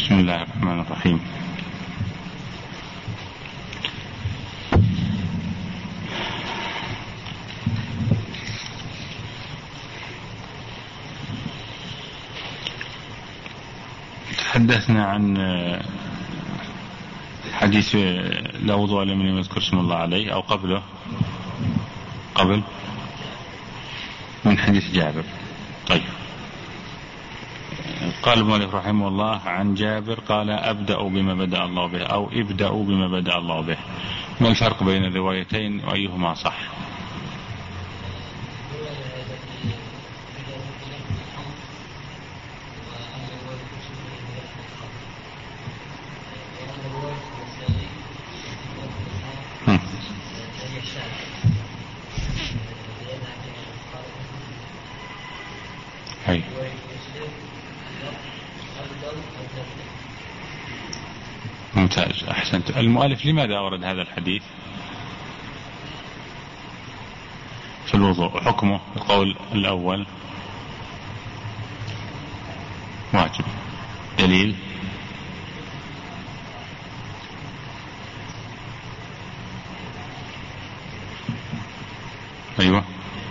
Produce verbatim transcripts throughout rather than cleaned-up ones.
بسم الله الرحمن الرحيم. تحدثنا عن حديث لا وضوء لمن لم يذكر اسم الله عليه، أو قبله قبل من حديث جابر. طيب، قال المؤلف رحمه الله عن جابر قال: أبدأ بما بدأ الله به، أو ابدأوا بما بدأ الله به. ما الفرق بين الروايتين وأيهما صح؟ هي. ممتاز، أحسنت. المؤلف لماذا أورد هذا الحديث في الوضوء؟ حكمه القول الأول واجب. دليل؟ أيوة.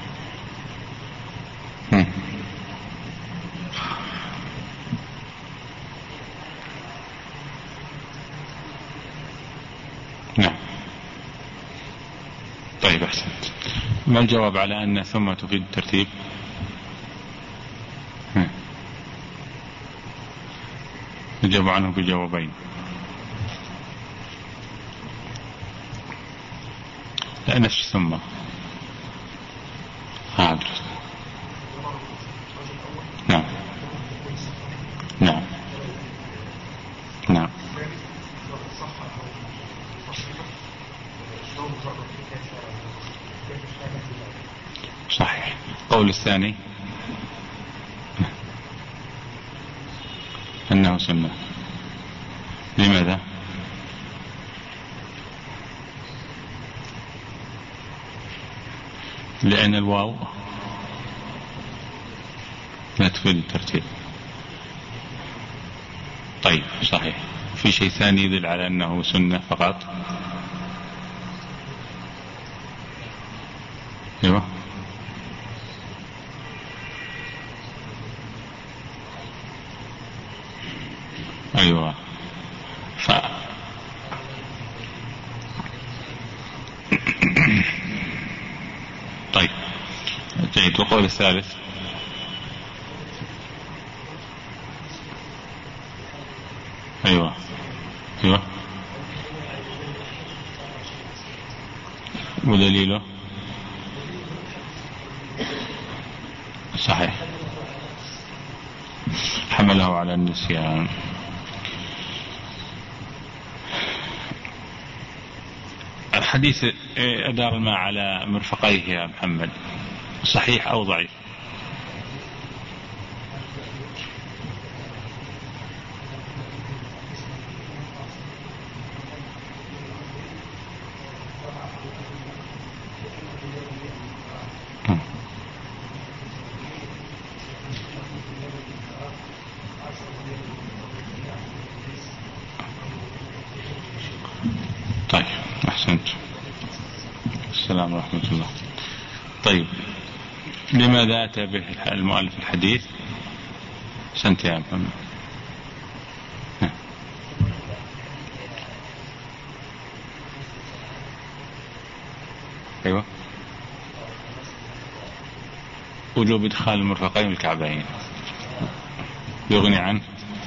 هم. نعم. طيب، أحسنت. ما الجواب على أن ثم تفيد الترتيب؟ نجيب عنه بجوابين. لا، نفس ثم. حاضر. نعم نعم نعم. صحيح. قول الثاني أنه سنة. لماذا؟ لأن الواو لا تفيد الترتيب. طيب، صحيح. في شيء ثاني يدل على أنه سنة فقط؟ أيوة. أيوة. ف... طيب، جيد. وقول الثالث؟ أيوة أيوة. ودليله؟ صحيح، حمله على النسيان. الحديث أدار الماء على مرفقيه يا محمد، صحيح أو ضعيف؟ طيب، أحسنت. السلام ورحمة الله. طيب، لماذا أتى به المؤلف الحديث؟ أحسنت يا محمد. أيوة. وجوب إدخال المرفقين والكعبين يغني عنه.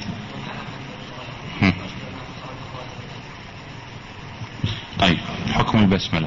طيب، حكم البسملة؟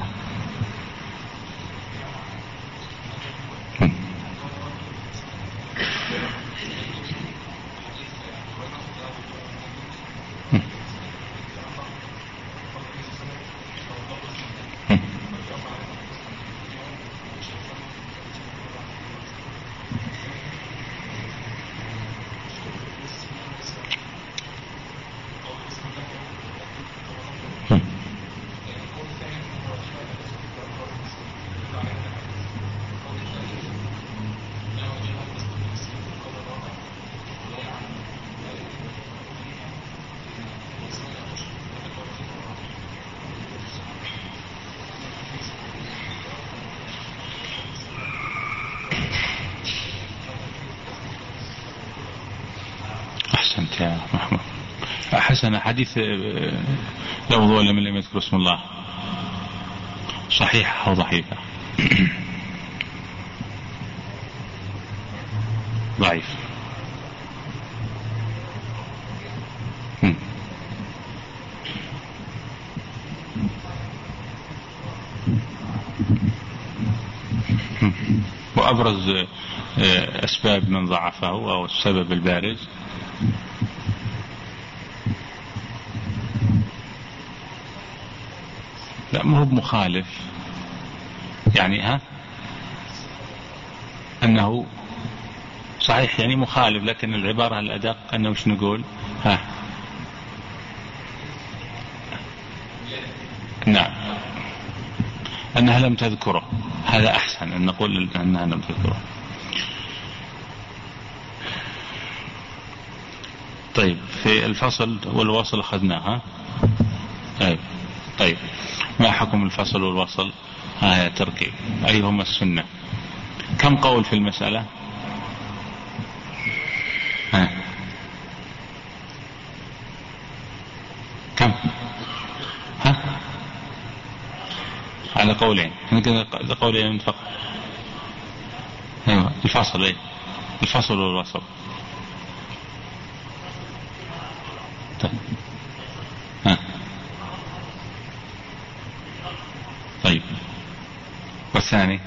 أحسنت يا محمود. حسن. حديث لا وضوء لمن لم يذكر اسم الله صحيح أو ضعيفة؟ ضعيف. وأبرز أسباب من ضعفه أو السبب البارز لا ما هو مخالف يعني ها أنه صحيح يعني مخالف، لكن العبارة الأدق أنه وش نقول ها نعم أنها لم تذكره. هذا أحسن أن نقول أنها لم تذكره. طيب في الفصل والوصل أخذناها. طيب طيب ما حكم الفصل والوصل؟ ها يا تركي أيهما السنة؟ كم قول في المسألة؟ ها كم؟ ها على قولين. قولين فقط. ايوه الفصل ايه الفصل والوصل. طيب ها طيب والثاني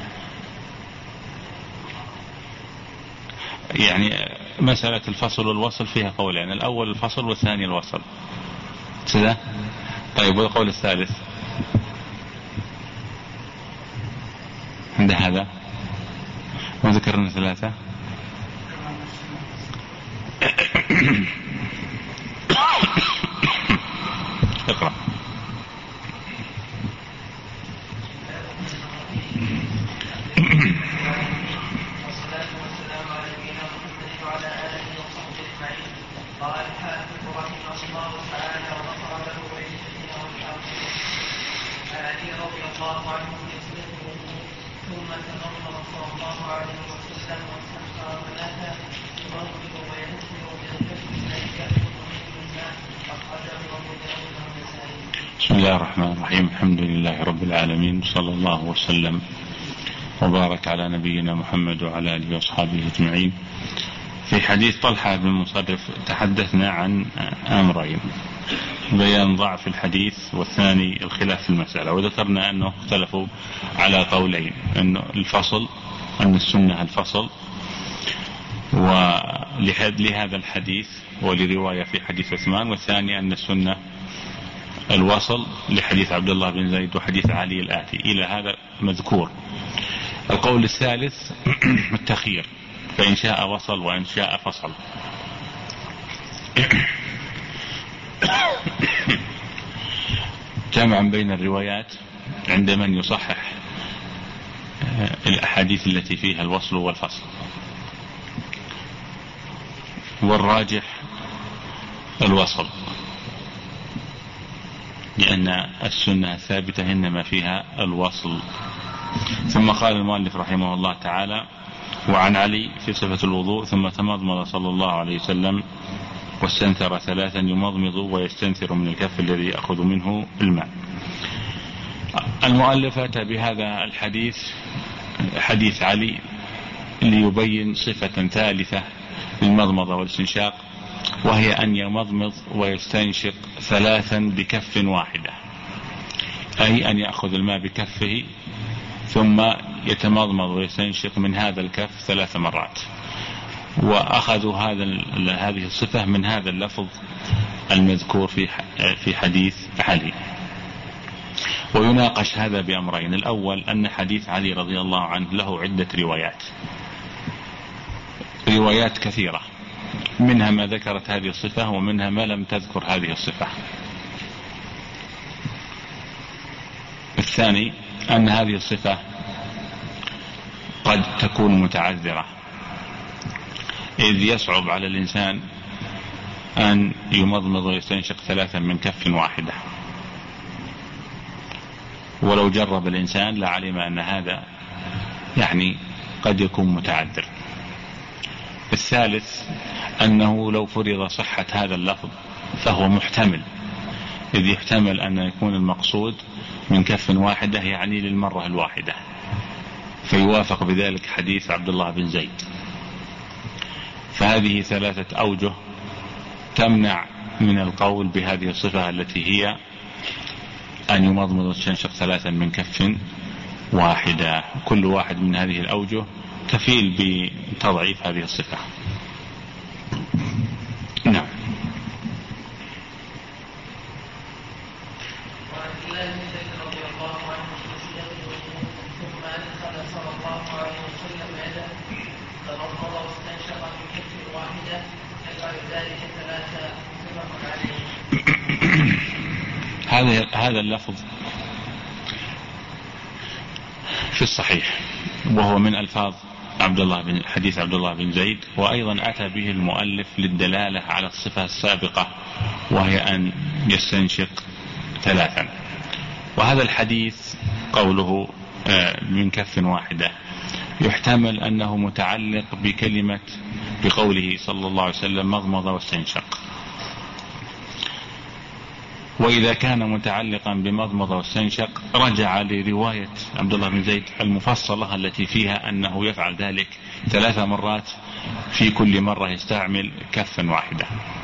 يعني مسألة الفصل والوصل فيها قولين، الأول الفصل والثاني الوصل كذا. طيب والقول الثالث عند هذا وذكرنا ثلاثة. اقرأ. قال الحافظ رحمه الله تعالى وغفر له ولجميع والارض عن علي رضي الله عنه يسلمه ثم تمرمر صلى الله عليه وسلم واستنشر ثلاثه يمرمر وينزل بالكف لا يأخذ منه الماء اخرجه ابو داود والنسائي. بسم الله الرحمن الرحيم. الحمد لله رب العالمين، صلى الله وسلم وبارك على نبينا محمد وعلى اله واصحابه اجمعين. في حديث طلحة بن مصرف تحدثنا عن أمرين: بيان ضعف الحديث، والثاني الخلاف في المسألة. وذكرنا أنه اختلفوا على قولين: أنه الفصل، أن السنة الفصل، ولهذا الحديث ولرواية في حديث عثمان، والثاني أن السنة الوصل لحديث عبد الله بن زيد وحديث علي الآتي إلى هذا مذكور. القول الثالث التخيير، فإن شاء وصل وإن شاء فصل. جمعا بين الروايات عند من يصحح الأحاديث التي فيها الوصل والفصل، والراجح الوصل، لأن السنة الثابتة إنما فيها الوصل. ثم قال المؤلف رحمه الله تعالى: وعن علي في صفة الوضوء: ثم تمضمض صلى الله عليه وسلم واستنثر ثلاثا يمضمض ويستنثر من الكف الذي يأخذ منه الماء. المؤلف أتى بهذا الحديث حديث علي ليبين صفة ثالثة للمضمضة والاستنشاق، وهي أن يمضمض ويستنشق ثلاثا بكف واحدة، أي أن يأخذ الماء بكفه ثم يتمضمض ويستنشق من هذا الكف ثلاث مرات. وأخذوا هذا هذه الصفة من هذا اللفظ المذكور في في حديث علي. ويناقش هذا بأمرين: الأول أن حديث علي رضي الله عنه له عدة روايات روايات كثيرة، منها ما ذكرت هذه الصفة ومنها ما لم تذكر هذه الصفة. الثاني أن هذه الصفة قد تكون متعذرة، إذ يصعب على الإنسان أن يمضمض ويستنشق ثلاثا من كف واحدة، ولو جرب الإنسان لعلم أن هذا يعني قد يكون متعذر. الثالث أنه لو فرض صحة هذا اللفظ فهو محتمل، إذ يحتمل أن يكون المقصود من كف واحدة يعني للمرة الواحدة، فيوافق بذلك حديث عبد الله بن زيد. فهذه ثلاثة أوجه تمنع من القول بهذه الصفة التي هي أن يمضمض ويستنشق ثلاثا من كف واحدة. كل واحد من هذه الأوجه كفيل بتضعيف هذه الصفة. نعم. هذا هذا اللفظ في الصحيح، وهو من ألفاظ عبد الله بن حديث عبد الله بن زيد، وأيضا أتى به المؤلف للدلالة على الصفة السابقة وهي أن يستنشق ثلاثا. وهذا الحديث قوله من كف واحدة يحتمل أنه متعلق بكلمة بقوله صلى الله عليه وسلم مضمض واستنشق. وإذا كان متعلقا بمضمض واستنشق رجع لرواية عبد الله بن زيد المفصلة التي فيها أنه يفعل ذلك ثلاث مرات، في كل مرة يستعمل كفا واحدة.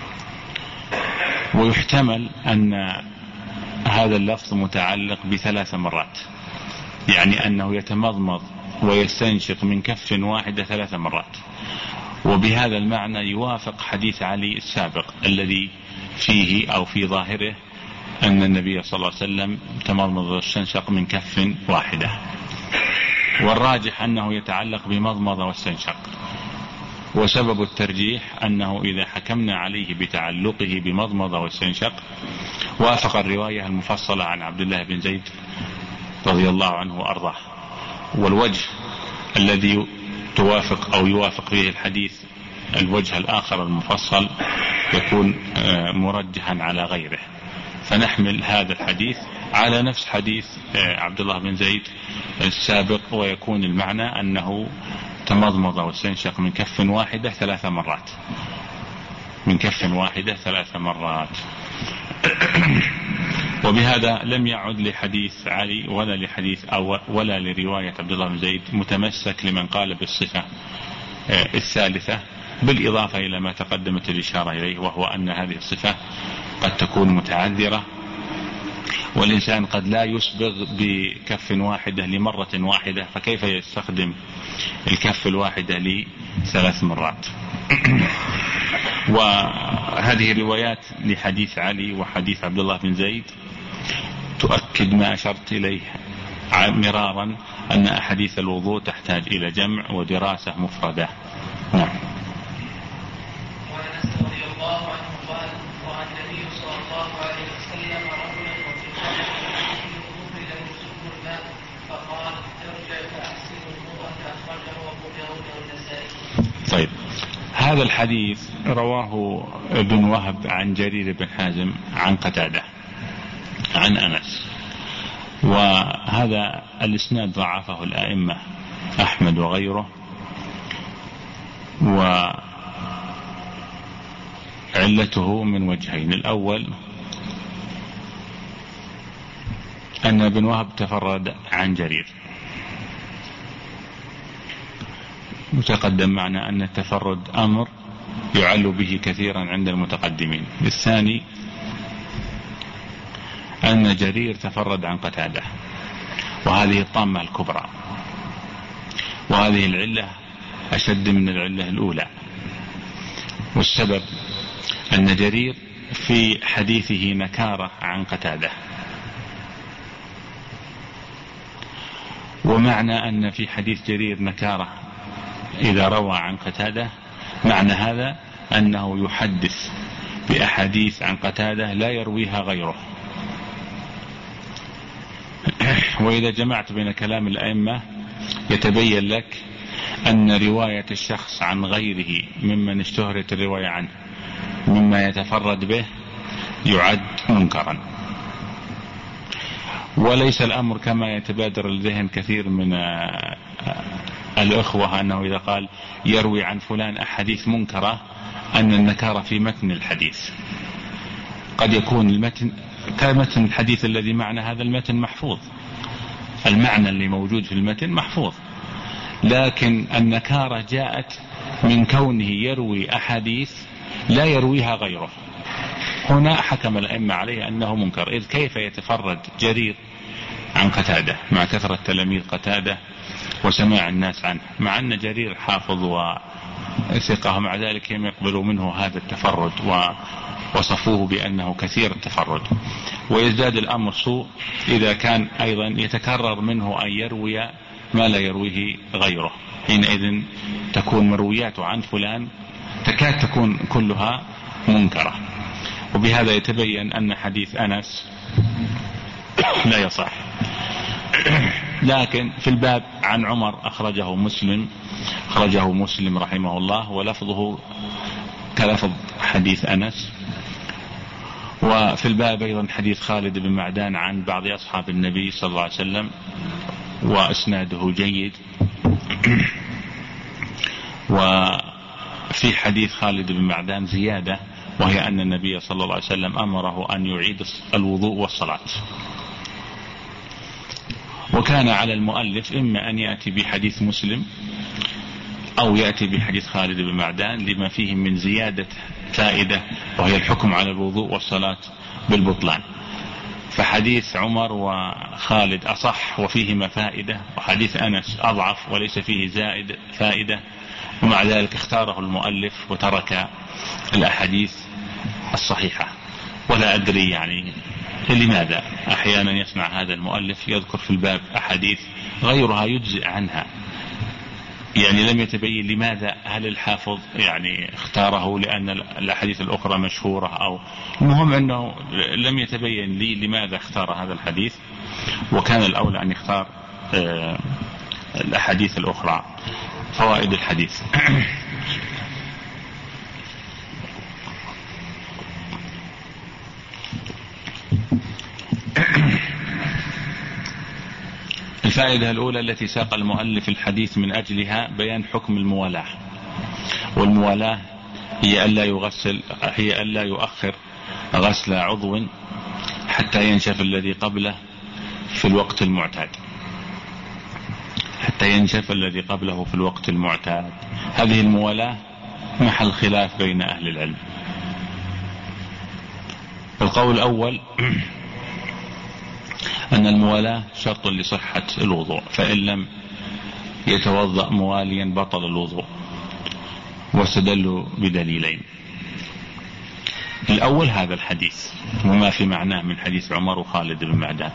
ويحتمل أن هذا اللفظ متعلق بثلاث مرات، يعني أنه يتمضمض ويستنشق من كف واحدة ثلاث مرات. وبهذا المعنى يوافق حديث علي السابق الذي فيه أو في ظاهره أن النبي صلى الله عليه وسلم تمضمض واستنشق من كف واحدة. والراجح أنه يتعلق بمضمض واستنشق. وسبب الترجيح أنه إذا حكمنا عليه بتعلقه بمضمض واستنشق وافق الرواية المفصلة عن عبد الله بن زيد رضي الله عنه وأرضاه. والوجه الذي توافق أو يوافق فيه الحديث الوجه الآخر المفصل يكون مرجحا على غيره، فنحمل هذا الحديث على نفس حديث عبد الله بن زيد السابق، ويكون المعنى أنه تمضمض واستنشق من كف واحدة ثلاث مرات، من كف واحدة ثلاث مرات. وبهذا لم يعد لحديث علي ولا لحديث أو ولا لرواية عبد الله بن زيد متمسك لمن قال بالصفة الثالثة، بالإضافة إلى ما تقدمت الإشارة إليه، وهو أن هذه الصفة قد تكون متعذرة، والإنسان قد لا يسبغ بكف واحدة لمرة واحدة، فكيف يستخدم الكف الواحدة لثلاث مرات؟ وهذه الروايات لحديث علي وحديث عبد الله بن زيد تؤكد ما أشرت إليه مرارا أن أحاديث الوضوء تحتاج إلى جمع ودراسة مفردة. نعم. وأنس رضي الله عنه قال: رأى النبي صلى الله عليه وسلم رجلا وفي قبره له سكر الماء فقال: ارجع فأحسن الوضوء، أخرجه أبو داود والنسائي. طيب، هذا الحديث رواه ابن وهب عن جرير بن حازم عن قتادة عن أنس، وهذا الإسناد ضعفه الأئمة أحمد وغيره، وعلته من وجهين. الأول أن ابن وهب تفرد عن جرير، متقدم معنا أن التفرد أمر يعل به كثيرا عند المتقدمين. الثاني أن جرير تفرد عن قتادة، وهذه الطامة الكبرى، وهذه العلة أشد من العلة الأولى. والسبب أن جرير في حديثه نكارة عن قتادة، ومعنى أن في حديث جرير نكارة إذا روى عن قتادة معنى هذا أنه يحدث بأحاديث عن قتادة لا يرويها غيره. وإذا جمعت بين كلام الأئمة يتبين لك أن رواية الشخص عن غيره ممن اشتهرت الرواية عنه مما يتفرد به يعد منكرا. وليس الأمر كما يتبادر الذهن كثير من الأخوة أنه إذا قال يروي عن فلان أحاديث منكرة أن النكارة في متن الحديث. قد يكون المتن كمتن الحديث الذي معنا، هذا المتن محفوظ، المعنى اللي موجود في المتن محفوظ، لكن النكارة جاءت من كونه يروي أحاديث لا يرويها غيره. هنا حكم الأئمة عليه أنه منكر. إذ كيف يتفرد جرير عن قتادة مع كثرة تلاميذ قتادة وسماع الناس عنه، مع أن جرير حافظ وثقة، مع ذلك هم يقبلوا منه هذا التفرد ووصفوه بأنه كثير التفرد. ويزداد الأمر سوء إذا كان أيضا يتكرر منه أن يروي ما لا يرويه غيره، حينئذ تكون مروياته عن فلان تكاد تكون كلها منكرة. وبهذا يتبين أن حديث أنس لا يصح. لكن في الباب عن عمر أخرجه مسلم أخرجه مسلم رحمه الله، ولفظه كلفظ حديث أنس. وفي الباب أيضا حديث خالد بن معدان عن بعض أصحاب النبي صلى الله عليه وسلم، وأسناده جيد. وفي حديث خالد بن معدان زيادة، وهي أن النبي صلى الله عليه وسلم أمره أن يعيد الوضوء والصلاة. وكان على المؤلف إما أن يأتي بحديث مسلم أو يأتي بحديث خالد بن معدان لما فيه من زيادة فائدة، وهي الحكم على الوضوء والصلاة بالبطلان. فحديث عمر وخالد أصح وفيهما فائدة، وحديث أنس أضعف وليس فيه زائد فائدة، ومع ذلك اختاره المؤلف وترك الأحاديث الصحيحة. ولا أدري يعني لماذا أحيانا يصنع هذا المؤلف، يذكر في الباب أحاديث غيرها يجزئ عنها، يعني لم يتبين لماذا. هل الحافظ يعني اختاره لأن الأحاديث الأخرى مشهورة، أو المهم أنه لم يتبين لي لماذا اختار هذا الحديث، وكان الأولى أن يختار الأحاديث الأخرى. فوائد الحديث. الفائدة الأولى التي ساق المؤلف الحديث من أجلها بيان حكم الموالاة. والموالاة هي ألا يغسل هي ألا يؤخر غسل عضو حتى ينشف الذي قبله في الوقت المعتاد حتى ينشف الذي قبله في الوقت المعتاد. هذه الموالاة محل خلاف بين أهل العلم. القول الأول أن الموالاة شرط لصحة الوضوء، فإن لم يتوضأ مواليا بطل الوضوء، واستدلوا بدليلين. الأول هذا الحديث وما في معناه من حديث عمر وخالد بن معدان.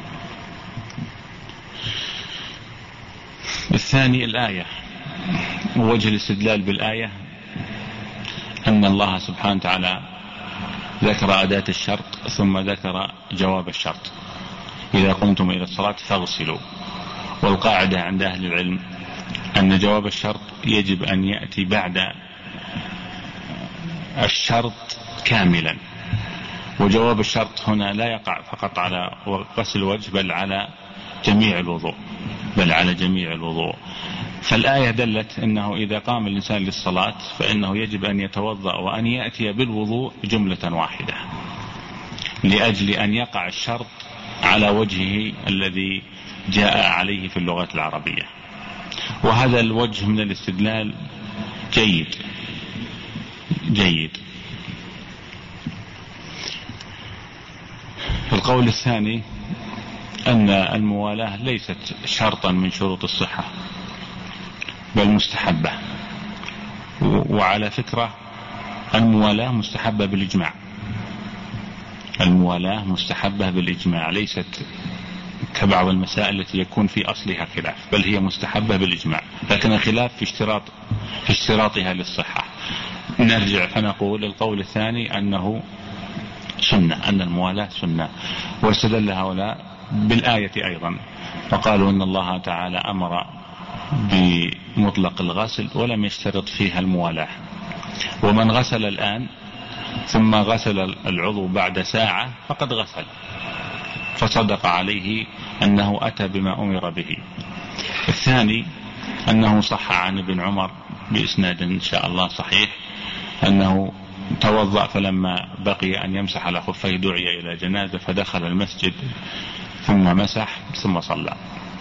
الثاني الآية، ووجه الاستدلال بالآية أن الله سبحانه وتعالى ذكر أداة الشرط ثم ذكر جواب الشرط: إذا قمتم إلى الصلاة فاغسلوا. والقاعدة عند أهل العلم أن جواب الشرط يجب أن يأتي بعد الشرط كاملا. وجواب الشرط هنا لا يقع فقط على غسل الوجه بل على جميع الوضوء بل على جميع الوضوء. فالآية دلت أنه إذا قام الإنسان للصلاة فإنه يجب أن يتوضأ وأن يأتي بالوضوء جملة واحدة، لأجل أن يقع الشرط على وجهه الذي جاء عليه في اللغة العربية. وهذا الوجه من الاستدلال جيد جيد. القول الثاني أن الموالاة ليست شرطا من شروط الصحة بل مستحبة. وعلى فكرة الموالاة مستحبة بالإجماع الموالاة مستحبة بالإجماع، ليست كبعض المسائل التي يكون في أصلها خلاف، بل هي مستحبة بالإجماع، لكن الخلاف في اشتراط في اشتراطها للصحة. نرجع فنقول القول الثاني أنه سنة، أن الموالاة سنة. واستدل هؤلاء بالآية أيضا، وقالوا أن الله تعالى أمر بمطلق الغسل ولم يشترط فيها الموالاة. ومن غسل الآن ثم غسل العضو بعد ساعة فقد غسل، فصدق عليه أنه أتى بما أمر به. الثاني أنه صح عن ابن عمر بإسناد إن شاء الله صحيح أنه توضأ فلما بقي أن يمسح على خفيه دعي إلى جنازة فدخل المسجد ثم مسح ثم صلى.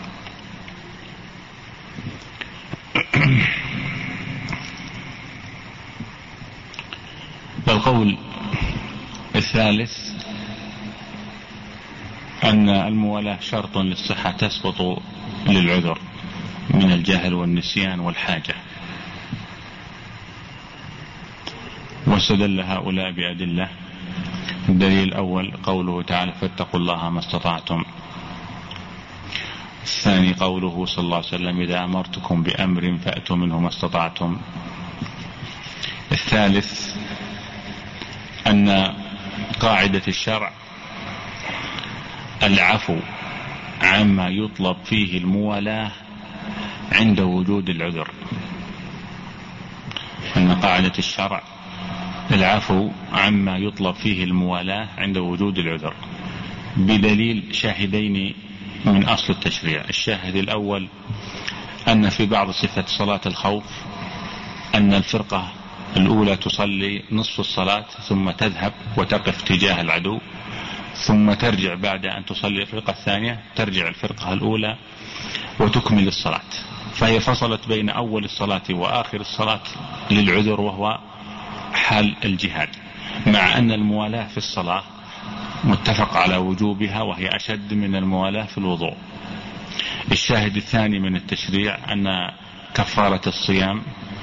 القول الثالث أن الموالاة شرط للصحة تسقط للعذر من الجهل والنسيان والحاجة، واستدل هؤلاء بأدلة. الدليل الأول قوله تعالى فاتقوا الله ما استطعتم. الثاني قوله صلى الله عليه وسلم إذا أمرتكم بأمر فأتوا منه ما استطعتم. الثالث أن قاعدة الشرع العفو عما يطلب فيه الموالاة عند وجود العذر. أن قاعدة الشرع العفو عما يطلب فيه الموالاة عند وجود العذر بدليل شاهدين من أصل التشريع. الشاهد الأول أن في بعض صفة صلاة الخوف أن الفرقة الأولى تصلي نصف الصلاة ثم تذهب وتقف تجاه العدو، ثم ترجع بعد أن تصلي الفرقة الثانية، ترجع الفرقة الأولى وتكمل الصلاة، فهي فصلت بين أول الصلاة وآخر الصلاة للعذر وهو حال الجهاد، مع أن الموالاة في الصلاة متفق على وجوبها وهي أشد من الموالاة في الوضوء. الشاهد الثاني من التشريع أن كفارة الصيام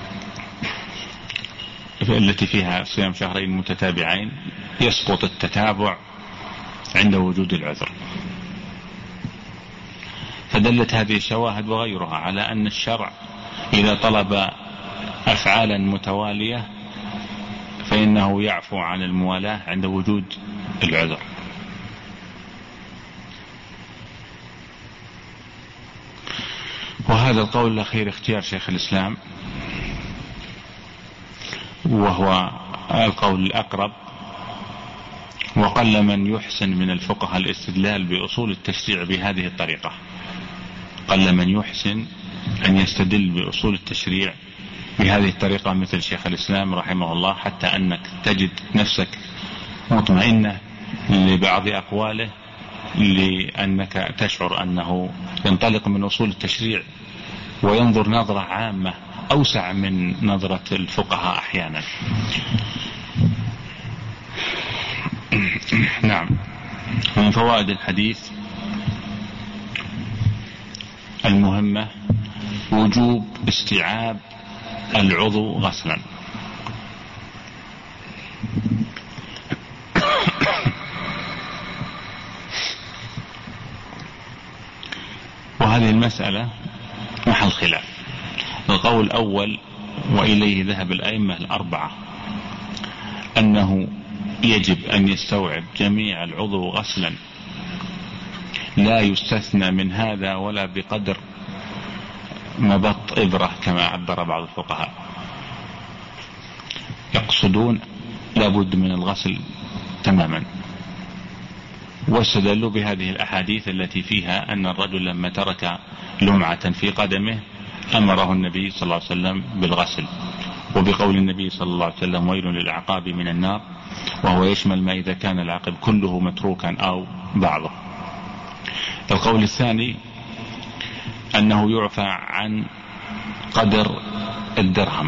التي فيها صيام شهرين متتابعين يسقط التتابع عند وجود العذر. فدلت هذه الشواهد وغيرها على أن الشرع إذا طلب أفعالا متوالية فإنه يعفو عن الموالاة عند وجود العذر. وهذا القول الأخير اختيار شيخ الإسلام، وهو القول الأقرب، وقل من يحسن من الفقهاء الاستدلال بأصول التشريع بهذه الطريقة. قل من يحسن أن يستدل بأصول التشريع بهذه الطريقة مثل شيخ الإسلام رحمه الله، حتى أنك تجد نفسك مطمئنة لبعض أقواله لأنك تشعر أنه ينطلق من أصول التشريع وينظر نظرة عامة أوسع من نظرة الفقهاء أحيانا. نعم. من فوائد الحديث المهمة وجوب استيعاب العضو غسلا. وهذه المسألة محل خلاف. القول الأول وإليه ذهب الأئمة الأربعة أنه يجب أن يستوعب جميع العضو غسلا، لا يستثنى من هذا ولا بقدر مبط إبرة كما عبر بعض الفقهاء. يقصدون لابد من الغسل تماما، واستدلوا بهذه الأحاديث التي فيها أن الرجل لما ترك لمعة في قدمه أمره النبي صلى الله عليه وسلم بالغسل، وبقول النبي صلى الله عليه وسلم ويل للأعقاب من النار، وهو يشمل ما إذا كان العقب كله متروكا أو بعضه. القول الثاني أنه يعفى عن قدر الدرهم،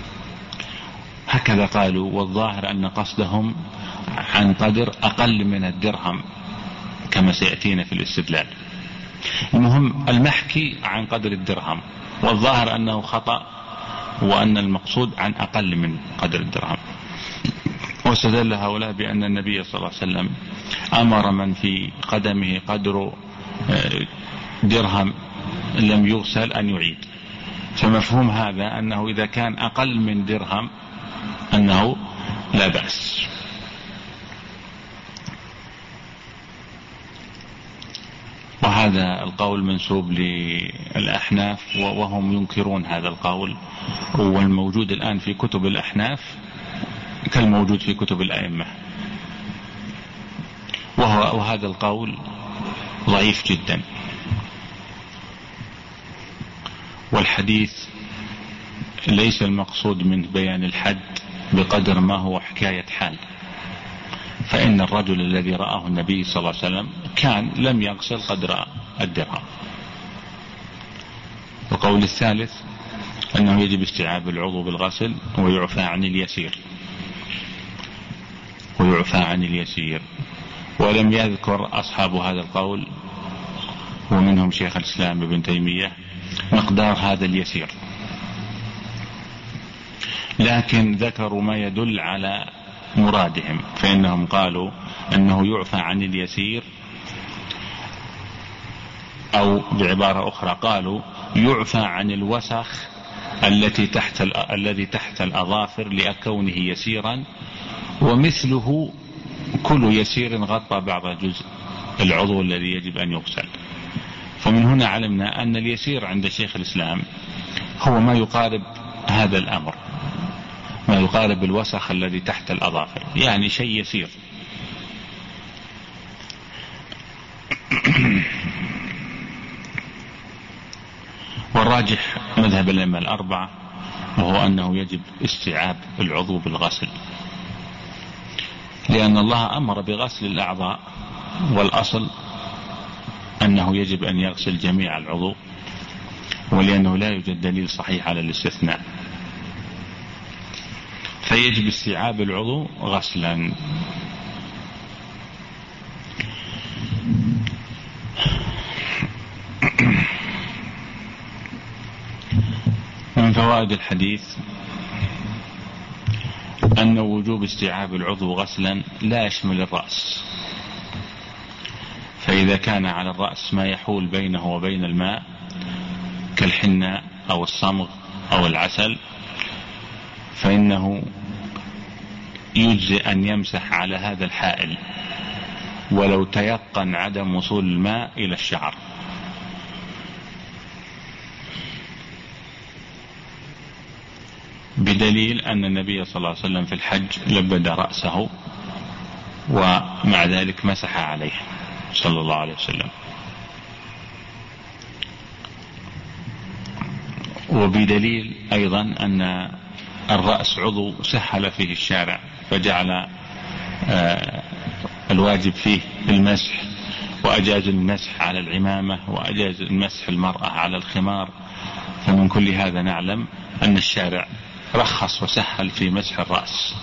هكذا قالوا، والظاهر أن قصدهم عن قدر أقل من الدرهم كما سيأتينا في الاستدلال. المهم المحكي عن قدر الدرهم، والظاهر أنه خطأ وأن المقصود عن أقل من قدر الدرهم. واستدل هؤلاء بأن النبي صلى الله عليه وسلم أمر من في قدمه قدر درهم لم يغسل أن يعيد، فمفهوم هذا أنه إذا كان أقل من درهم أنه لا بأس. وهذا القول منسوب للأحناف وهم ينكرون هذا القول، والموجود الآن في كتب الأحناف كالموجود في كتب الأئمة، وهو وهذا القول ضعيف جدا. والحديث ليس المقصود من بيان الحد بقدر ما هو حكاية حال. فإن الرجل الذي رآه النبي صلى الله عليه وسلم كان لم يغسل قدر الدرهم. وقول الثالث أنه يجب استيعاب العضو بالغسل ويعفى عن اليسير ويعفى عن اليسير ولم يذكر أصحاب هذا القول ومنهم شيخ الإسلام ابن تيمية مقدار هذا اليسير، لكن ذكروا ما يدل على مرادهم، فإنهم قالوا أنه يعفى عن اليسير، أو بعبارة أخرى قالوا يعفى عن الوسخ التي تحت الذي تحت الأظافر لكونه يسيرا، ومثله كل يسير غطى بعض جزء العضو الذي يجب أن يغسل. فمن هنا علمنا أن اليسير عند شيخ الإسلام هو ما يقارب هذا الأمر، ما يقارب الوسخ الذي تحت الأظافر، يعني شيء يسير. والراجح مذهب الأئمة الأربعة وهو أنه يجب استيعاب العضو بالغسل، لأن الله أمر بغسل الأعضاء، والأصل أنه يجب أن يغسل جميع العضو، ولأنه لا يوجد دليل صحيح على الاستثناء، فيجب استيعاب العضو غسلا. من فوائد الحديث أن وجوب استيعاب العضو غسلا لا يشمل الرأس، فإذا كان على الرأس ما يحول بينه وبين الماء كالحناء أو الصمغ أو العسل فإنه يجزئ أن يمسح على هذا الحائل ولو تيقن عدم وصول الماء إلى الشعر. بدليل أن النبي صلى الله عليه وسلم في الحج لبد رأسه ومع ذلك مسح عليه صلى الله عليه وسلم. وبدليل أيضا أن الرأس عضو سهل فيه الشارع فجعل الواجب فيه المسح، وأجاز المسح على العمامة، وأجاز المسح المرأة على الخمار. فمن كل هذا نعلم أن الشارع رخص وسهل في مسح الرأس،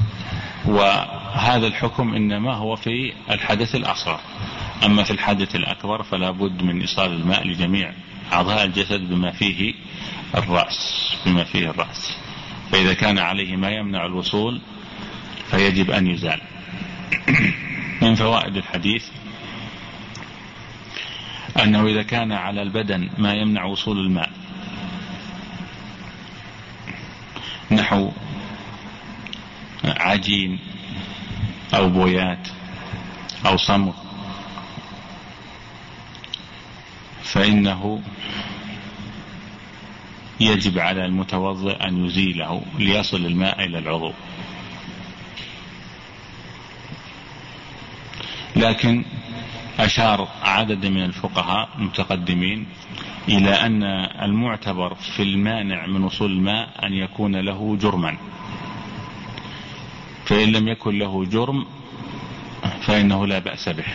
وهذا الحكم إنما هو في الحدث الأصغر. أما في الحدث الأكبر فلا بد من إيصال الماء لجميع أعضاء الجسد بما فيه الرأس بما فيه الرأس فإذا كان عليه ما يمنع الوصول فيجب أن يزال. من فوائد الحديث أنه إذا كان على البدن ما يمنع وصول الماء نحو عجين أو بويات أو صمغ فإنه يجب على المتوضئ أن يزيله ليصل الماء إلى العضو. لكن أشار عدد من الفقهاء المتقدمين إلى أن المعتبر في المانع من وصول الماء أن يكون له جرما، فإن لم يكن له جرم فإنه لا بأس به.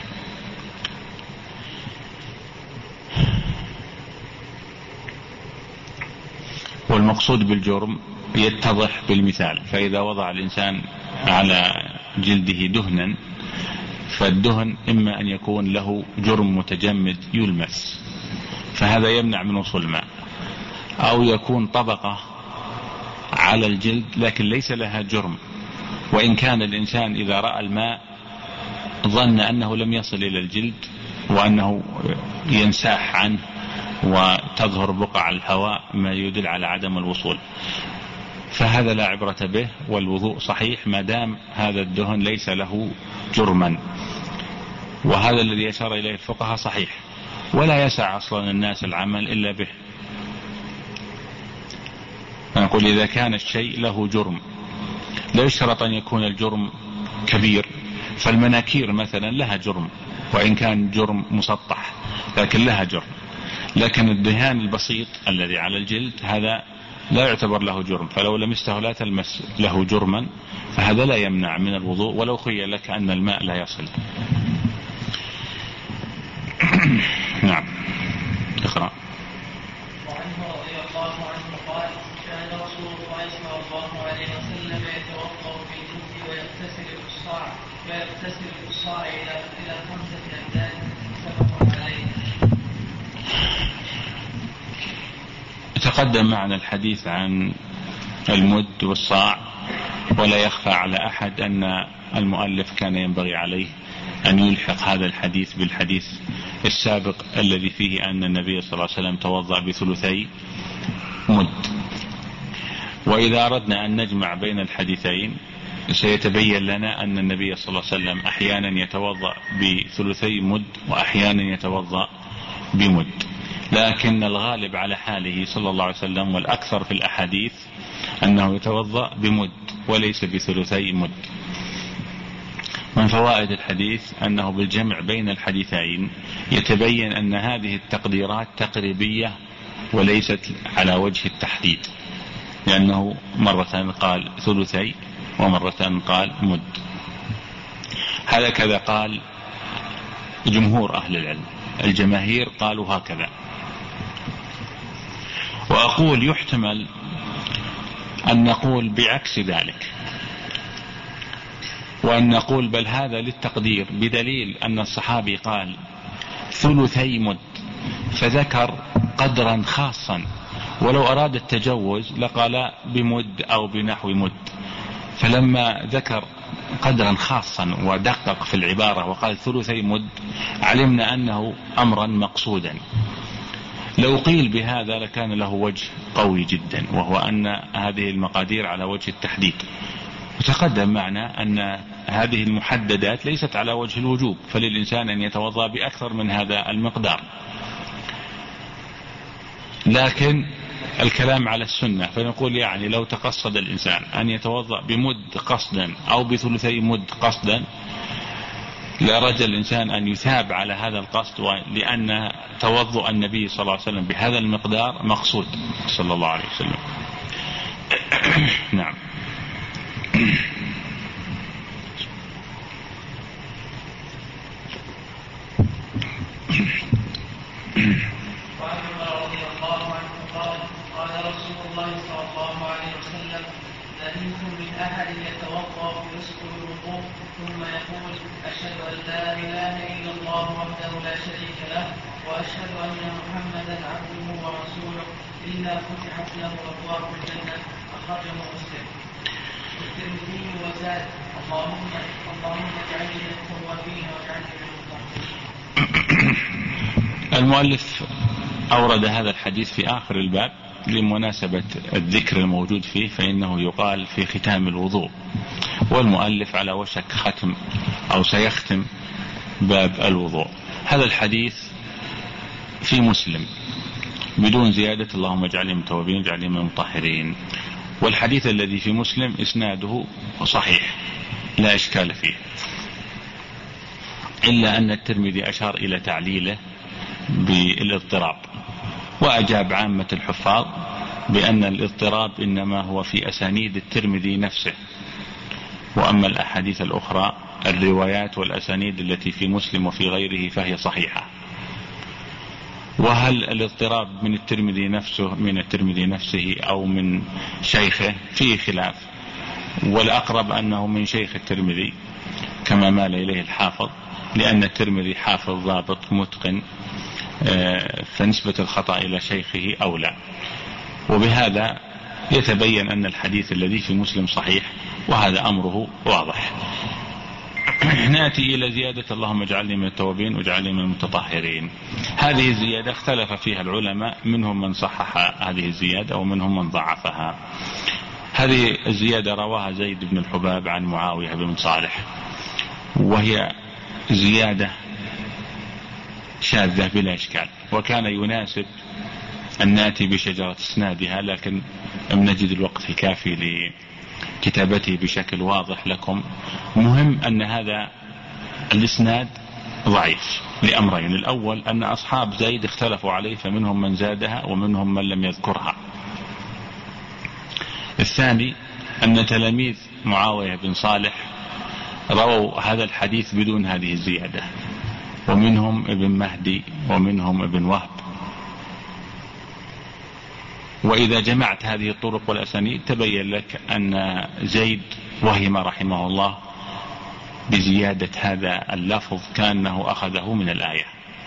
والمقصود بالجرم يتضح بالمثال، فإذا وضع الإنسان على جلده دهنا فالدهن إما أن يكون له جرم متجمد يلمس فهذا يمنع من وصول الماء، أو يكون طبقة على الجلد لكن ليس لها جرم، وإن كان الإنسان إذا رأى الماء ظن أنه لم يصل إلى الجلد وأنه ينساح عنه وتظهر بقع الهواء ما يدل على عدم الوصول، فهذا لا عبرة به والوضوء صحيح ما دام هذا الدهن ليس له جرما. وهذا الذي يشار إليه الفقهاء صحيح، ولا يسع أصلا الناس العمل إلا به. نقول إذا كان الشيء له جرم لا يشترط أن يكون الجرم كبير، فالمناكير مثلا لها جرم وإن كان جرم مسطح لكن لها جرم، لكن الدهان البسيط الذي على الجلد هذا لا يعتبر له جرم، فلو لمسته لا تلمس له جرما، فهذا لا يمنع من الوضوء ولو خيل لك أن الماء لا يصل. نعم. اقرأ. وعنه رضي الله عنه قال كان رسول الله صلى الله عليه وسلم يتوضأ في الجد ويغتسل بالصاع ويغتسل بالصاع إلى إلى خمسة أمداد متفق عليه. تقدم معنا الحديث عن المد والصاع، ولا يخفى على أحد أن المؤلف كان ينبغي عليه أن يلحق هذا الحديث بالحديث السابق الذي فيه أن النبي صلى الله عليه وسلم توضأ بثلثي مد. وإذا أردنا أن نجمع بين الحديثين سيتبين لنا أن النبي صلى الله عليه وسلم أحيانا يتوضأ بثلثي مد وأحيانا يتوضأ بمد، لكن الغالب على حاله صلى الله عليه وسلم والأكثر في الأحاديث أنه يتوضأ بمد وليس بثلثي مد. من فوائد الحديث أنه بالجمع بين الحديثين يتبين أن هذه التقديرات تقريبية وليست على وجه التحديد، لأنه مرة قال ثلثي ومرة قال مد. هذا كذا قال جمهور أهل العلم، الجماهير قالوا هكذا. وأقول يحتمل أن نقول بعكس ذلك، وأن نقول بل هذا للتقدير، بدليل أن الصحابي قال ثلثي مد فذكر قدرا خاصا، ولو أراد التجوز لقال بمد أو بنحو مد، فلما ذكر قدرا خاصا ودقق في العبارة وقال ثلثي مد علمنا أنه أمرا مقصودا. لو قيل بهذا لكان له وجه قوي جدا، وهو أن هذه المقادير على وجه التحديد. وتقدم معنا أن هذه المحددات ليست على وجه الوجوب، فللإنسان أن يتوضأ بأكثر من هذا المقدار، لكن الكلام على السنة. فنقول يعني لو تقصد الإنسان أن يتوضأ بمد قصدا أو بثلثي مد قصدا لرجى الإنسان أن يثاب على هذا القصد، لأن توضؤ النبي صلى الله عليه وسلم بهذا المقدار مقصود صلى الله عليه وسلم. نعم. وعن عمر رضي الله عنه قال قال رسول الله صلى الله عليه وسلم لا منكم من أحد يتوضأ فيسبق الوضوء ثم يقول أشهد أن لا إله إلا الله وحده لا شريك له وأشهد أن محمدا عبده ورسوله إلا فتحت له أبواب الجنة. أخرجه مسلم. الترمذي وزاد اللهم اللهم اجعلني من التوابين واجعلني من المتطهرين. المؤلف أورد هذا الحديث في آخر الباب لمناسبة الذكر الموجود فيه، فإنه يقال في ختام الوضوء، والمؤلف على وشك ختم أو سيختم باب الوضوء. هذا الحديث في مسلم بدون زيادة اللهم اجعلني من التوابين واجعلني من المطهرين، والحديث الذي في مسلم إسناده صحيح لا إشكال فيه، إلا أن الترمذي أشار إلى تعليله بالاضطراب، وأجاب عامة الحفاظ بأن الاضطراب إنما هو في أسانيد الترمذي نفسه، وأما الأحاديث الأخرى الروايات والأسانيد التي في مسلم وفي غيره فهي صحيحة. وهل الاضطراب من الترمذي نفسه من الترمذي نفسه أو من شيخه فيه خلاف، والأقرب أنه من شيخ الترمذي كما مال إليه الحافظ، لأن الترمذي حافظ ضابط متقن، فنسبة الخطأ إلى شيخه أولى. وبهذا يتبين أن الحديث الذي في مسلم صحيح، وهذا أمره واضح. نأتي إلى زيادة اللهم اجعلني من التوابين واجعلني من المتطهرين. هذه الزيادة اختلف فيها العلماء، منهم من صحح هذه الزيادة ومنهم من ضعفها. هذه الزيادة رواها زيد بن الحباب عن معاوية بن صالح، وهي زيادة شاذة بلا إشكال، وكان يناسب أن نأتي بشجرة اسنادها، لكن لم نجد الوقت الكافي لكتابته بشكل واضح لكم. مهم أن هذا الاسناد ضعيف لأمرين: الأول أن أصحاب زيد اختلفوا عليه، فمنهم من زادها ومنهم من لم يذكرها، الثاني أن تلاميذ معاوية بن صالح رووا هذا الحديث بدون هذه الزيادة، ومنهم ابن مهدي ومنهم ابن وهب. وإذا جمعت هذه الطرق والأسانيد تبين لك أن زيد وهم رحمه الله بزيادة هذا اللفظ كأنه أخذه من الآية،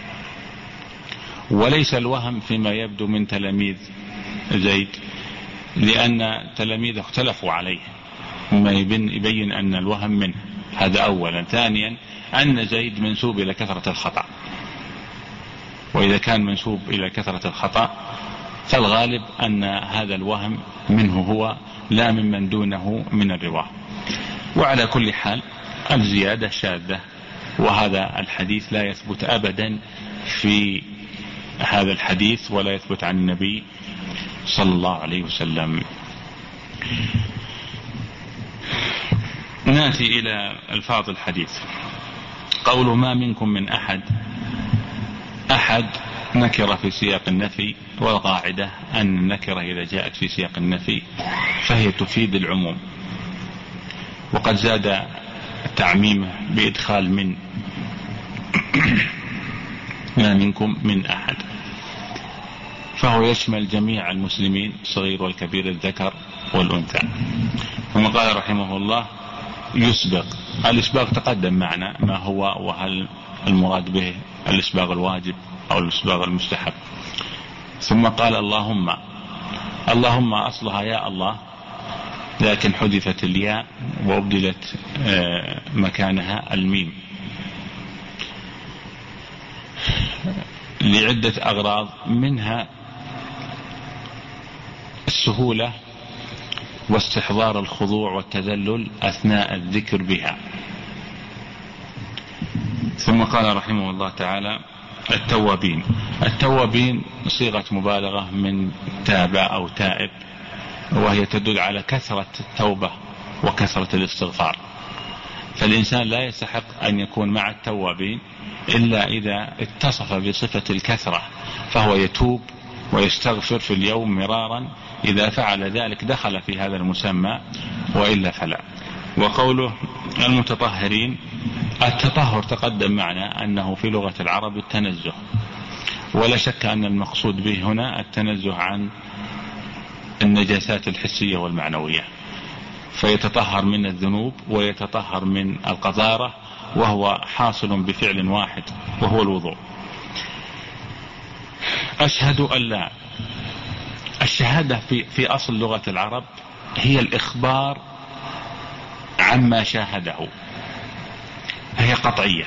وليس الوهم فيما يبدو من تلاميذ زيد، لأن تلاميذه اختلفوا عليه مما يبين أن الوهم منه. هذا أولا. ثانيا أن زيد منسوب إلى كثرة الخطأ، وإذا كان منسوب إلى كثرة الخطأ فالغالب أن هذا الوهم منه هو لا ممن دونه من الرواة. وعلى كل حال الزيادة شاذة، وهذا الحديث لا يثبت أبدا في هذا الحديث ولا يثبت عن النبي صلى الله عليه وسلم. نأتي إلى ألفاظ الحديث. قول ما منكم من أحد، أحد نكرة في سياق النفي، والقاعدة أن النكرة إذا جاءت في سياق النفي فهي تفيد العموم، وقد زاد تعميمه بإدخال من ما منكم من أحد، فهو يشمل جميع المسلمين الصغير والكبير الذكر والأنثى. ثم قال رحمه الله يسبق. الإسباق تقدم معنا ما هو، وهل المراد به الإسباق الواجب أو الإسباق المستحب. ثم قال اللهم. اللهم أصلها يا الله، لكن حذفت الياء وأبدلت مكانها الميم لعدة أغراض، منها السهولة واستحضار الخضوع والتذلل أثناء الذكر بها. ثم قال رحمه الله تعالى التوابين. التوابين صيغة مبالغة من تاب أو تائب، وهي تدل على كثرة التوبة وكثرة الاستغفار، فالإنسان لا يستحق أن يكون مع التوابين إلا إذا اتصف بصفة الكثرة، فهو يتوب ويستغفر في اليوم مرارا. إذا فعل ذلك دخل في هذا المسمى، وإلا فلا. وقوله المتطهرين، التطهر تقدم معنا أنه في لغة العرب التنزه، ولا شك أن المقصود به هنا التنزه عن النجاسات الحسية والمعنوية، فيتطهر من الذنوب ويتطهر من القذارة، وهو حاصل بفعل واحد وهو الوضوء. أشهد أن لا. الشهادة في, في أصل لغة العرب هي الإخبار عما شاهده، هي قطعية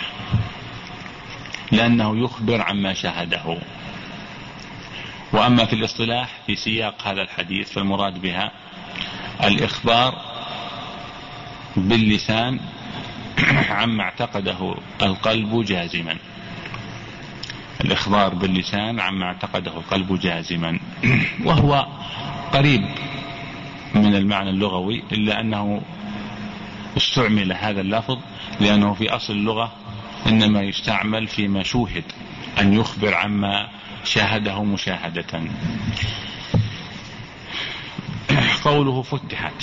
لأنه يخبر عما شاهده. وأما في الاصطلاح في سياق هذا الحديث فالمراد بها الإخبار باللسان عما اعتقده القلب جازما. الإخبار باللسان عما اعتقده القلب جازما، وهو قريب من المعنى اللغوي، إلا أنه استعمل هذا اللفظ لأنه في أصل اللغة إنما يستعمل فيما شوهد، أن يخبر عما شاهده مشاهدة. قوله فتحت.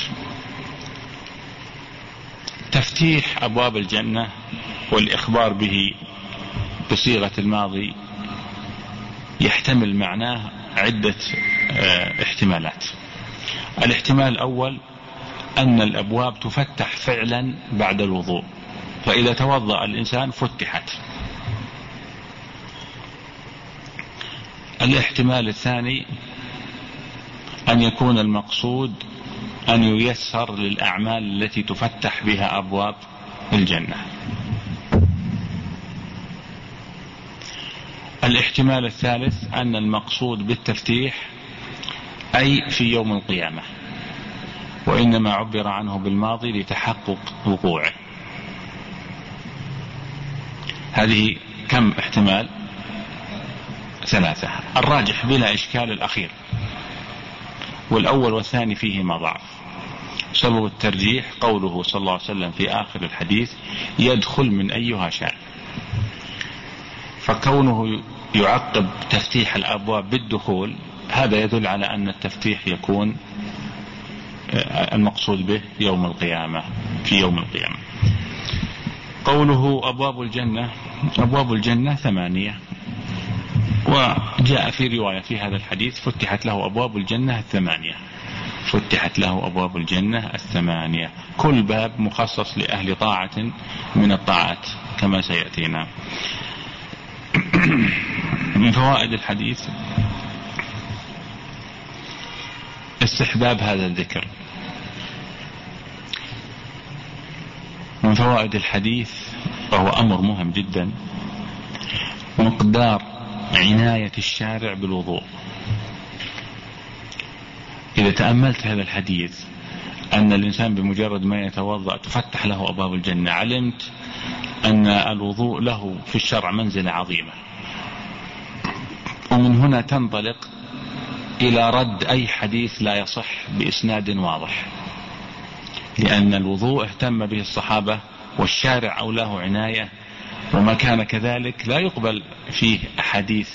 تفتيح أبواب الجنة والإخبار به بصيغة الماضي يحتمل معناه عدة احتمالات. الاحتمال الأول أن الأبواب تفتح فعلا بعد الوضوء، فإذا توضأ الإنسان فتحت. الاحتمال الثاني أن يكون المقصود أن ييسر للأعمال التي تفتح بها أبواب الجنة. الاحتمال الثالث أن المقصود بالتفتيح أي في يوم القيامة، وإنما عبر عنه بالماضي لتحقق وقوعه. هذه كم احتمال؟ ثلاثة. الراجح بلا إشكال الأخير، والأول والثاني فيهما ضعف. سبب الترجيح قوله صلى الله عليه وسلم في آخر الحديث يدخل من أيها شاء، فكونه يعقب تفتيح الأبواب بالدخول هذا يدل على أن التفتيح يكون المقصود به يوم القيامة، في يوم القيامة. قوله أبواب الجنة، أبواب الجنة ثمانية، وجاء في رواية في هذا الحديث فتحت له أبواب الجنة الثمانية، فتحت له أبواب الجنة الثمانية، كل باب مخصص لأهل طاعة من الطاعات كما سيأتينا. من فوائد الحديث استحباب هذا الذكر. من فوائد الحديث، وهو أمر مهم جدا، مقدار عناية الشارع بالوضوء. إذا تأملت هذا الحديث أن الإنسان بمجرد ما يتوضأ تفتح له أبواب الجنة، علمت أن الوضوء له في الشرع منزلة عظيمة. ومن هنا تنطلق إلى رد أي حديث لا يصح بإسناد واضح، لأن الوضوء اهتم به الصحابة والشارع أولاه عناية، وما كان كذلك لا يقبل فيه أحاديث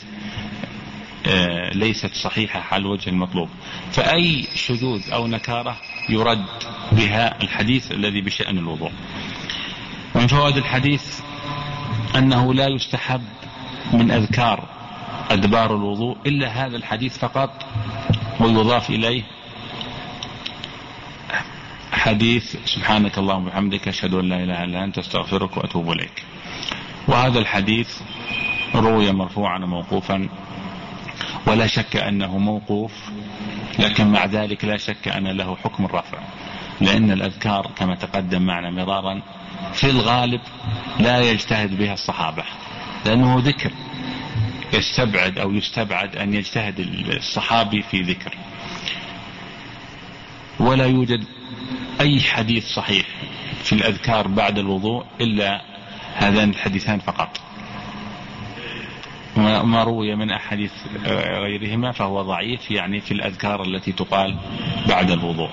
ليست صحيحة على الوجه المطلوب، فأي شذوذ أو نكارة يرد بها الحديث الذي بشأن الوضوء. ومن فوائد الحديث أنه لا يستحب من أذكار أدبار الوضوء إلا هذا الحديث فقط، ويضاف إليه حديث سبحانك اللهم وبحمدك أشهد أن لا إله إلا أنت أستغفرك وأتوب إليك. وهذا الحديث روي مرفوعا وموقوفا، ولا شك أنه موقوف، لكن مع ذلك لا شك أن له حكم الرفع، لأن الأذكار كما تقدم معنا مرارا في الغالب لا يجتهد بها الصحابة، لأنه ذكر يستبعد أو يستبعد أن يجتهد الصحابي في ذكر. ولا يوجد أي حديث صحيح في الأذكار بعد الوضوء إلا هذان الحديثان فقط، ما روي من أحاديث غيرهما فهو ضعيف، يعني في الأذكار التي تقال بعد الوضوء.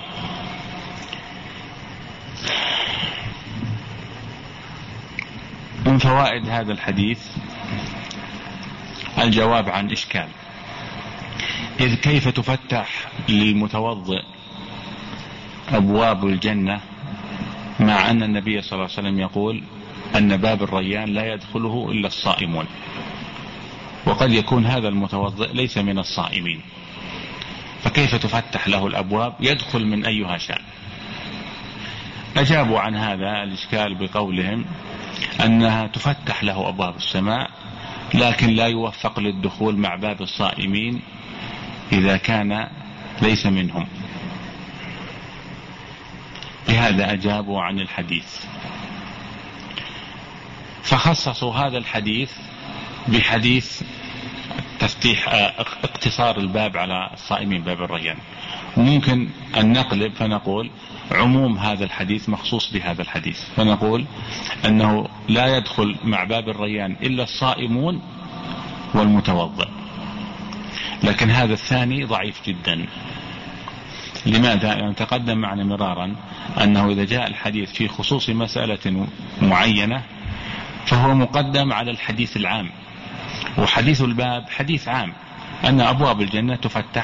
من فوائد هذا الحديث الجواب عن إشكال، إذ كيف تفتح للمتوضئ أبواب الجنة مع أن النبي صلى الله عليه وسلم يقول أن باب الريان لا يدخله إلا الصائمون، وقد يكون هذا المتوضئ ليس من الصائمين، فكيف تفتح له الأبواب؟ يدخل من أيها شاء. أجابوا عن هذا الإشكال بقولهم أنها تفتح له أبواب السماء، لكن لا يوفق للدخول مع باب الصائمين إذا كان ليس منهم. لهذا أجابوا عن الحديث، فخصصوا هذا الحديث بحديث تفتيح اقتصار الباب على الصائمين باب الريان. وممكن أن نقلب فنقول عموم هذا الحديث مخصوص بهذا الحديث، فنقول أنه لا يدخل مع باب الريان إلا الصائمون والمتوضئ، لكن هذا الثاني ضعيف جدا. لماذا؟ يعني تقدم معنا مرارا أنه إذا جاء الحديث في خصوص مسألة معينة فهو مقدم على الحديث العام، وحديث الباب حديث عام أن أبواب الجنة تفتح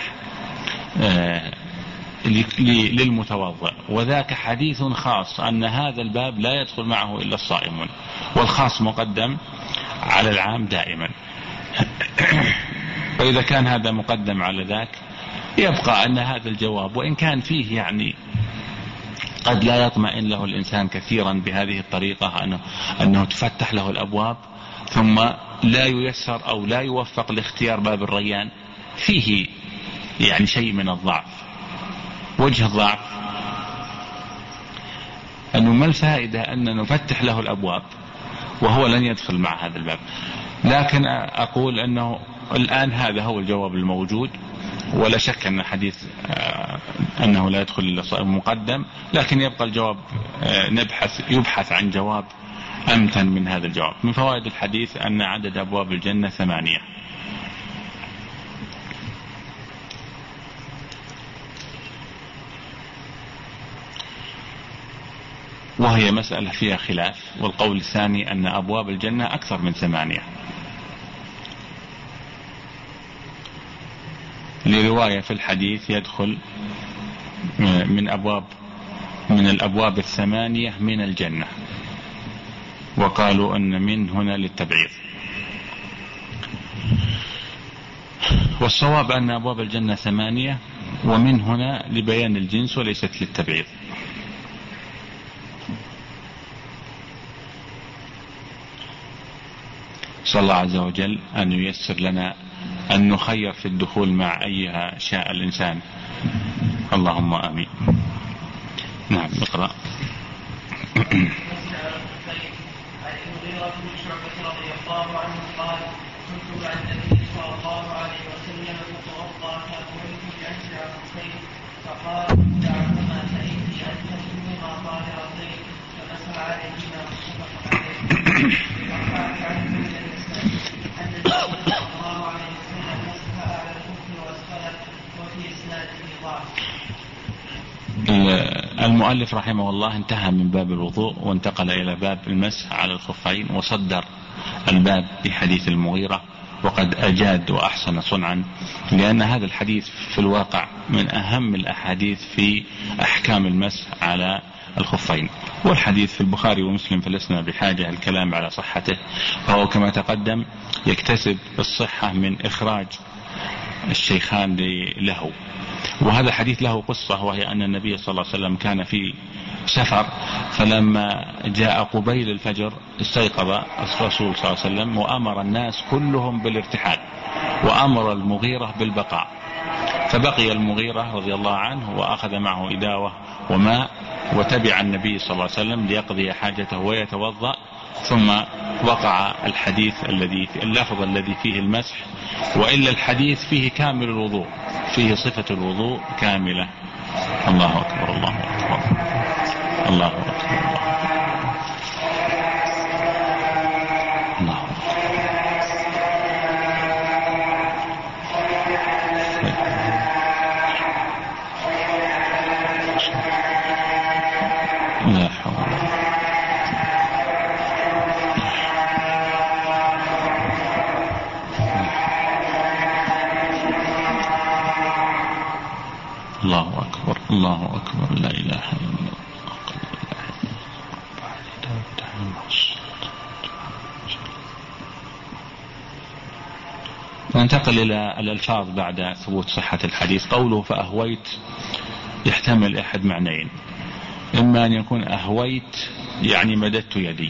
للمتوضئ، وذاك حديث خاص أن هذا الباب لا يدخل معه إلا الصائمون، والخاص مقدم على العام دائما. وإذا كان هذا مقدم على ذاك يبقى أن هذا الجواب وإن كان فيه يعني قد لا يطمئن له الإنسان كثيرا بهذه الطريقة أنه, أنه تفتح له الأبواب ثم لا ييسر أو لا يوفق لاختيار باب الريان، فيه يعني شيء من الضعف. وجه الضعف أنه ما الفائدة أن نفتح له الأبواب وهو لن يدخل مع هذا الباب. لكن أقول أنه الآن هذا هو الجواب الموجود، ولا شك أن حديث أنه لا يدخل إلا الصائم مقدم، لكن يبقى الجواب نبحث يبحث عن جواب أمتن من هذا الجواب. من فوائد الحديث أن عدد أبواب الجنة ثمانية. وهي مسألة فيها خلاف، والقول الثاني أن أبواب الجنة أكثر من ثمانية، لرواية في الحديث يدخل من أبواب من الأبواب الثمانية من الجنة، وقالوا أن من هنا للتبعيض، والصواب أن أبواب الجنة ثمانية، ومن هنا لبيان الجنس وليست للتبعيض. صلى الله عز وجل أن ييسر لنا أن نخير في الدخول مع أيها شاء الإنسان، اللهم آمين. نعم اقرأ. كنت مع النبي صلى الله عليه وسلم فتوضأ فأمرت بأنزع الخفين فقال دعهما فإني أنتهما طاهرتين فمسح عليهما متفق عليه. ورفعت عنه إلى الإسلام أن النبي صلى الله عليه وسلم مسح على الكفر وأسفله وفي إسناده ضعف. المؤلف رحمه الله انتهى من باب الوضوء وانتقل إلى باب المسح على الخفين، وصدر الباب بحديث المغيرة، وقد أجاد وأحسن صنعا، لأن هذا الحديث في الواقع من أهم الأحاديث في أحكام المسح على الخفين، والحديث في البخاري ومسلم فلسنا بحاجة الكلام على صحته، فهو كما تقدم يكتسب الصحة من إخراج الشيخان له. وهذا الحديث له قصة، وهي أن النبي صلى الله عليه وسلم كان في سفر، فلما جاء قبيل الفجر استيقظ الرسول صلى الله عليه وسلم وأمر الناس كلهم بالارتحال، وأمر المغيرة بالبقاء، فبقي المغيرة رضي الله عنه وأخذ معه إداوة وماء، وتبع النبي صلى الله عليه وسلم ليقضي حاجته ويتوضأ، ثم وقع الحديث الذي اللفظ الذي فيه المسح، وإلا الحديث فيه كامل الوضوء، فيه صفة الوضوء كاملة. الله أكبر الله أكبر الله أكبر الله أكبر. لا حول. الله أكبر الله أكبر لا إله إلا الله. ننتقل إلى الألفاظ بعد ثبوت صحة الحديث. قوله فأهويت يحتمل أحد معنيين، إما أن يكون أهويت يعني مددت يدي،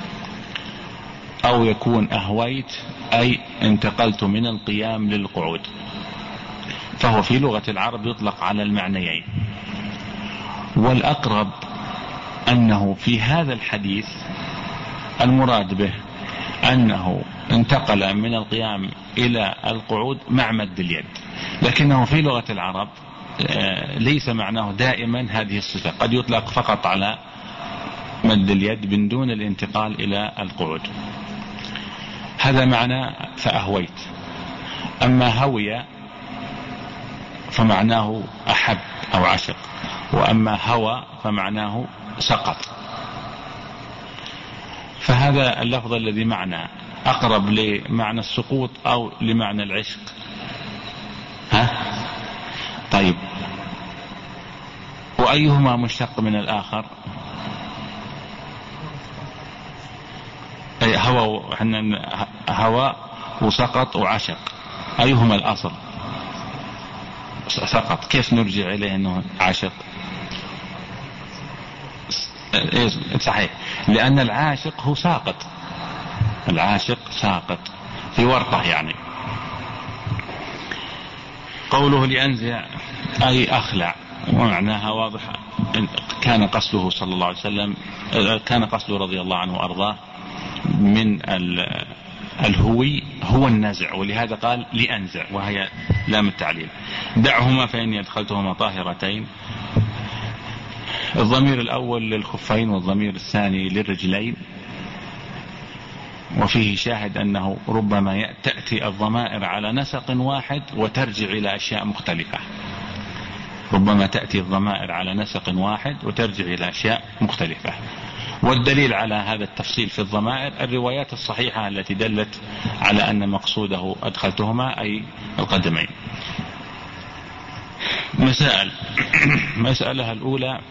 أو يكون أهويت أي انتقلت من القيام للقعود، فهو في لغة العرب يطلق على المعنيين. والأقرب أنه في هذا الحديث المراد به أنه انتقل من القيام إلى القعود مع مد اليد، لكنه في لغة العرب ليس معناه دائما هذه الصفة، قد يطلق فقط على مد اليد من دون الانتقال إلى القعود. هذا معنى فأهويت. أما هوي فمعناه أحب أو عشق، وأما هوى فمعناه سقط. فهذا اللفظ الذي معنى أقرب لمعنى السقوط أو لمعنى العشق. ها؟ طيب، وأيهما مشتق من الآخر؟ أي هوى هوى وسقط وعشق، أيهما الأصل؟ سقط، كيف نرجع إليه أنه عاشق؟ صحيح، لأن العاشق هو ساقط، العاشق ساقط في ورطة يعني. قوله لأنزع أي أخلع، ومعناها واضح، كان قصده صلى الله عليه وسلم، كان قصده رضي الله عنه وأرضاه من الهوي هو النزع، ولهذا قال لأنزع وهي لام التعليل. دعهما فإني أدخلتهما طاهرتين. الضمير الأول للخفين والضمير الثاني للرجلين، وفيه شاهد أنه ربما تأتي الضمائر على نسق واحد وترجع إلى أشياء مختلفة، ربما تأتي الضمائر على نسق واحد وترجع إلى أشياء مختلفة. والدليل على هذا التفصيل في الضمائر الروايات الصحيحة التي دلت على أن مقصوده أدخلتهما أي القدمين. مسائل. مسألة الأولى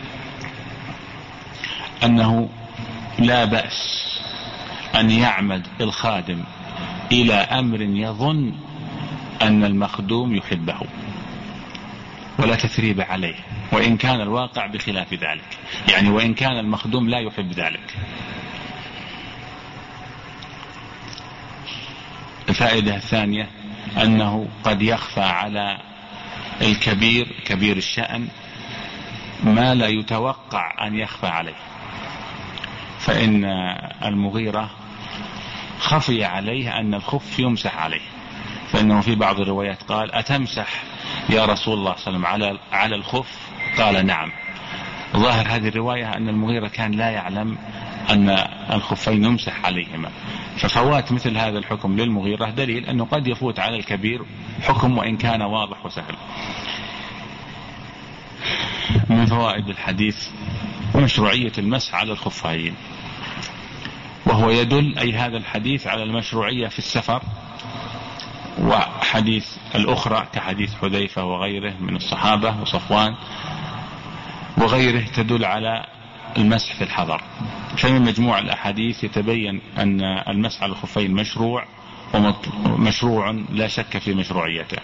أنه لا بأس أن يعمد الخادم إلى أمر يظن أن المخدوم يحبه ولا تثريب عليه، وإن كان الواقع بخلاف ذلك، يعني وإن كان المخدوم لا يحب ذلك. الفائدة الثانية أنه قد يخفى على الكبير كبير الشأن ما لا يتوقع أن يخفى عليه، فإن المغيرة خفي عليه أن الخف يمسح عليه، فإنه في بعض الروايات قال: أتمسح يا رسول الله صلى الله عليه وسلم على على الخف؟ قال: نعم. ظاهر هذه الرواية أن المغيرة كان لا يعلم أن الخفين يمسح عليهما، ففوات مثل هذا الحكم للمغيرة دليل أنه قد يفوت على الكبير حكم وإن كان واضح وسهل. من فوائد الحديث مشروعية المسح على الخفين، وهو يدل أي هذا الحديث على المشروعية في السفر، وحديث الأخرى كحديث حذيفة وغيره من الصحابة وصفوان وغيره تدل على المسح في الحضر. فمن مجموع الأحاديث يتبين أن المسح على الخفين مشروع ومشروع لا شك في مشروعيته.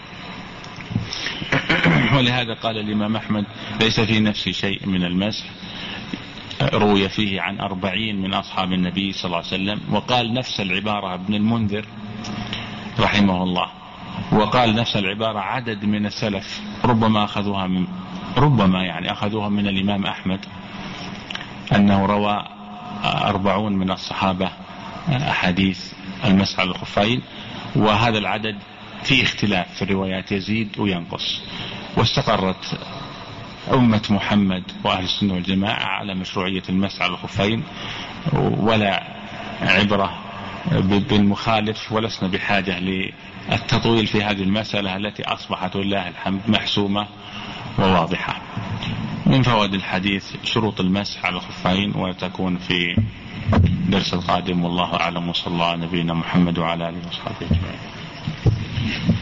ولهذا قال الإمام أحمد: ليس في نفسي شيء من المسح. روي فيه عن أربعين من أصحاب النبي صلى الله عليه وسلم، وقال نفس العبارة ابن المنذر رحمه الله، وقال نفس العبارة عدد من السلف، ربما أخذوها من ربما يعني أخذوها من الإمام أحمد، أنه روى أربعون من الصحابة أحاديث المسح على الخفين، وهذا العدد فيه اختلاف في الروايات، يزيد وينقص. واستقرت أمة محمد وأهل السنة والجماعة على مشروعية المسح على الخفين، ولا عبرة بالمخالف، ولسنا بحاجة للتطويل في هذه المسألة التي أصبحت لله الحمد محسومة وواضحة. من فوائد الحديث شروط المسح على الخفين، وتكون في درس القادم، والله أعلم، وصلى الله على نبينا محمد وعلى آله وصحبه أجمعين.